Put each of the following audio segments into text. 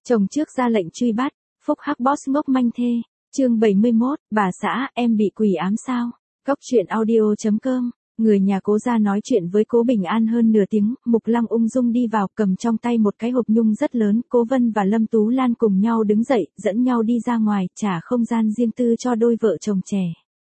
Chồng trước ra lệnh truy bắt, phúc hắc boss ngốc manh thê. Chương 71, bà xã, em bị quỷ ám sao? Góc truyện audio.com. Người nhà Cố gia nói chuyện với Cố Bình An hơn nửa tiếng, Mục Lăng ung dung đi vào, cầm trong tay một cái hộp nhung rất lớn, Cố Vân và Lâm Tú Lan cùng nhau đứng dậy, dẫn nhau đi ra ngoài, trả không gian riêng tư cho đôi vợ chồng trẻ.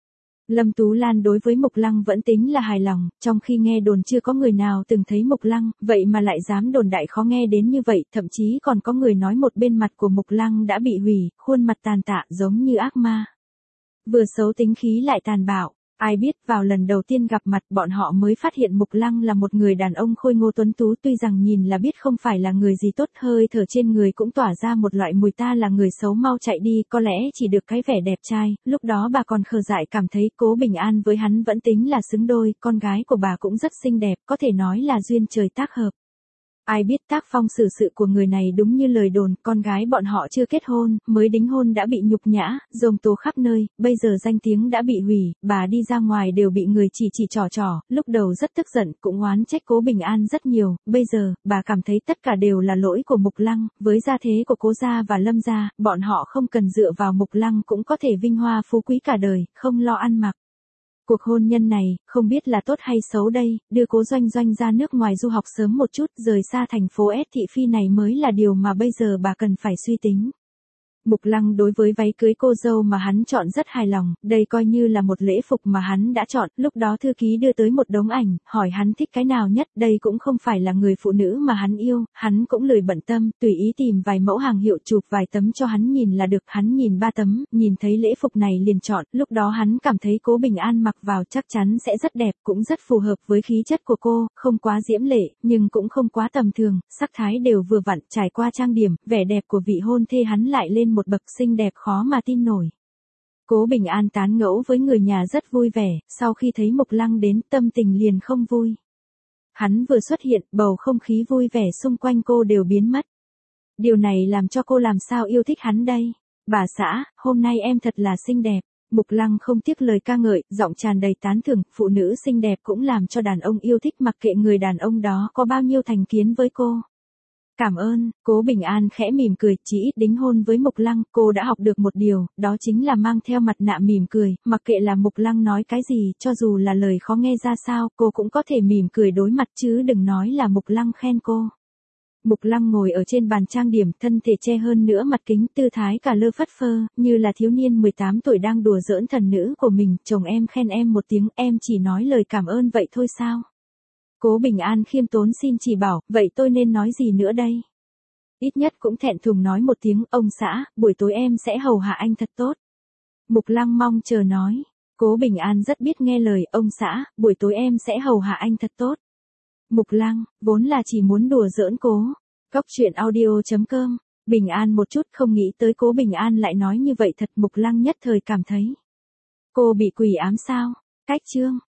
Lâm Tú Lan đối với Mục Lăng vẫn tính là hài lòng, trong khi nghe đồn chưa có người nào từng thấy Mục Lăng, vậy mà lại dám đồn đại khó nghe đến như vậy, thậm chí còn có người nói một bên mặt của Mục Lăng đã bị hủy, khuôn mặt tàn tạ giống như ác ma. Vừa xấu tính khí lại tàn bạo. Ai biết vào lần đầu tiên gặp mặt bọn họ mới phát hiện Mục Lăng là một người đàn ông khôi ngô tuấn tú, tuy rằng nhìn là biết không phải là người gì tốt, hơi thở trên người cũng tỏa ra một loại mùi ta là người xấu mau chạy đi, có lẽ chỉ được cái vẻ đẹp trai, lúc đó bà còn khờ dại cảm thấy Cố Bình An với hắn vẫn tính là xứng đôi, con gái của bà cũng rất xinh đẹp, có thể nói là duyên trời tác hợp. Ai biết tác phong xử sự của người này đúng như lời đồn, con gái bọn họ chưa kết hôn, mới đính hôn đã bị nhục nhã, dông tố khắp nơi, bây giờ danh tiếng đã bị hủy, bà đi ra ngoài đều bị người chỉ trỏ, lúc đầu rất tức giận, cũng oán trách Cố Bình An rất nhiều, bây giờ, bà cảm thấy tất cả đều là lỗi của Mục Lăng, với gia thế của Cố gia và Lâm gia, bọn họ không cần dựa vào Mục Lăng cũng có thể vinh hoa phú quý cả đời, không lo ăn mặc. Cuộc hôn nhân này, không biết là tốt hay xấu đây, đưa Cố Doanh Doanh ra nước ngoài du học sớm một chút, rời xa thành phố S thị phi này mới là điều mà bây giờ bà cần phải suy tính. Mục Lăng đối với váy cưới cô dâu mà hắn chọn rất hài lòng, đây coi như là một lễ phục mà hắn đã chọn, lúc đó thư ký đưa tới một đống ảnh, hỏi hắn thích cái nào nhất, đây cũng không phải là người phụ nữ mà hắn yêu, hắn cũng lười bận tâm, tùy ý tìm vài mẫu hàng hiệu chụp vài tấm cho hắn nhìn là được, hắn nhìn 3 tấm, nhìn thấy lễ phục này liền chọn, lúc đó hắn cảm thấy Cố Bình An mặc vào chắc chắn sẽ rất đẹp, cũng rất phù hợp với khí chất của cô, không quá diễm lệ, nhưng cũng không quá tầm thường, sắc thái đều vừa vặn, trải qua trang điểm, vẻ đẹp của vị hôn thê hắn lại lên một bậc, xinh đẹp khó mà tin nổi. Cố Bình An tán gẫu với người nhà rất vui vẻ, sau khi thấy Mục Lăng đến, tâm tình liền không vui. Hắn vừa xuất hiện, bầu không khí vui vẻ xung quanh cô đều biến mất. Điều này làm cho cô làm sao yêu thích hắn đây? Bà xã, hôm nay em thật là xinh đẹp. Mục Lăng không tiếc lời ca ngợi, giọng tràn đầy tán thưởng, phụ nữ xinh đẹp cũng làm cho đàn ông yêu thích, mặc kệ người đàn ông đó có bao nhiêu thành kiến với cô. Cảm ơn, Cố Bình An khẽ mỉm cười, chỉ ít đính hôn với Mục Lăng, cô đã học được một điều, đó chính là mang theo mặt nạ mỉm cười, mặc kệ là Mục Lăng nói cái gì, cho dù là lời khó nghe ra sao, cô cũng có thể mỉm cười đối mặt chứ đừng nói là Mục Lăng khen cô. Mục Lăng ngồi ở trên bàn trang điểm, thân thể che hơn nữa mặt kính, tư thái cả lơ phất phơ, như là thiếu niên 18 tuổi đang đùa giỡn thần nữ của mình, chồng em khen em một tiếng, em chỉ nói lời cảm ơn vậy thôi sao? Cố Bình An khiêm tốn xin chỉ bảo, vậy tôi nên nói gì nữa đây? Ít nhất cũng thẹn thùng nói một tiếng, ông xã, buổi tối em sẽ hầu hạ anh thật tốt. Mục Lăng mong chờ nói. Cố Bình An rất biết nghe lời, ông xã, buổi tối em sẽ hầu hạ anh thật tốt. Mục Lăng, vốn là chỉ muốn đùa giỡn cô. Góc truyện audio.com. Bình An một chút không nghĩ tới Cố Bình An lại nói như vậy thật, Mục Lăng nhất thời cảm thấy. Cô bị quỷ ám sao? Cách chương.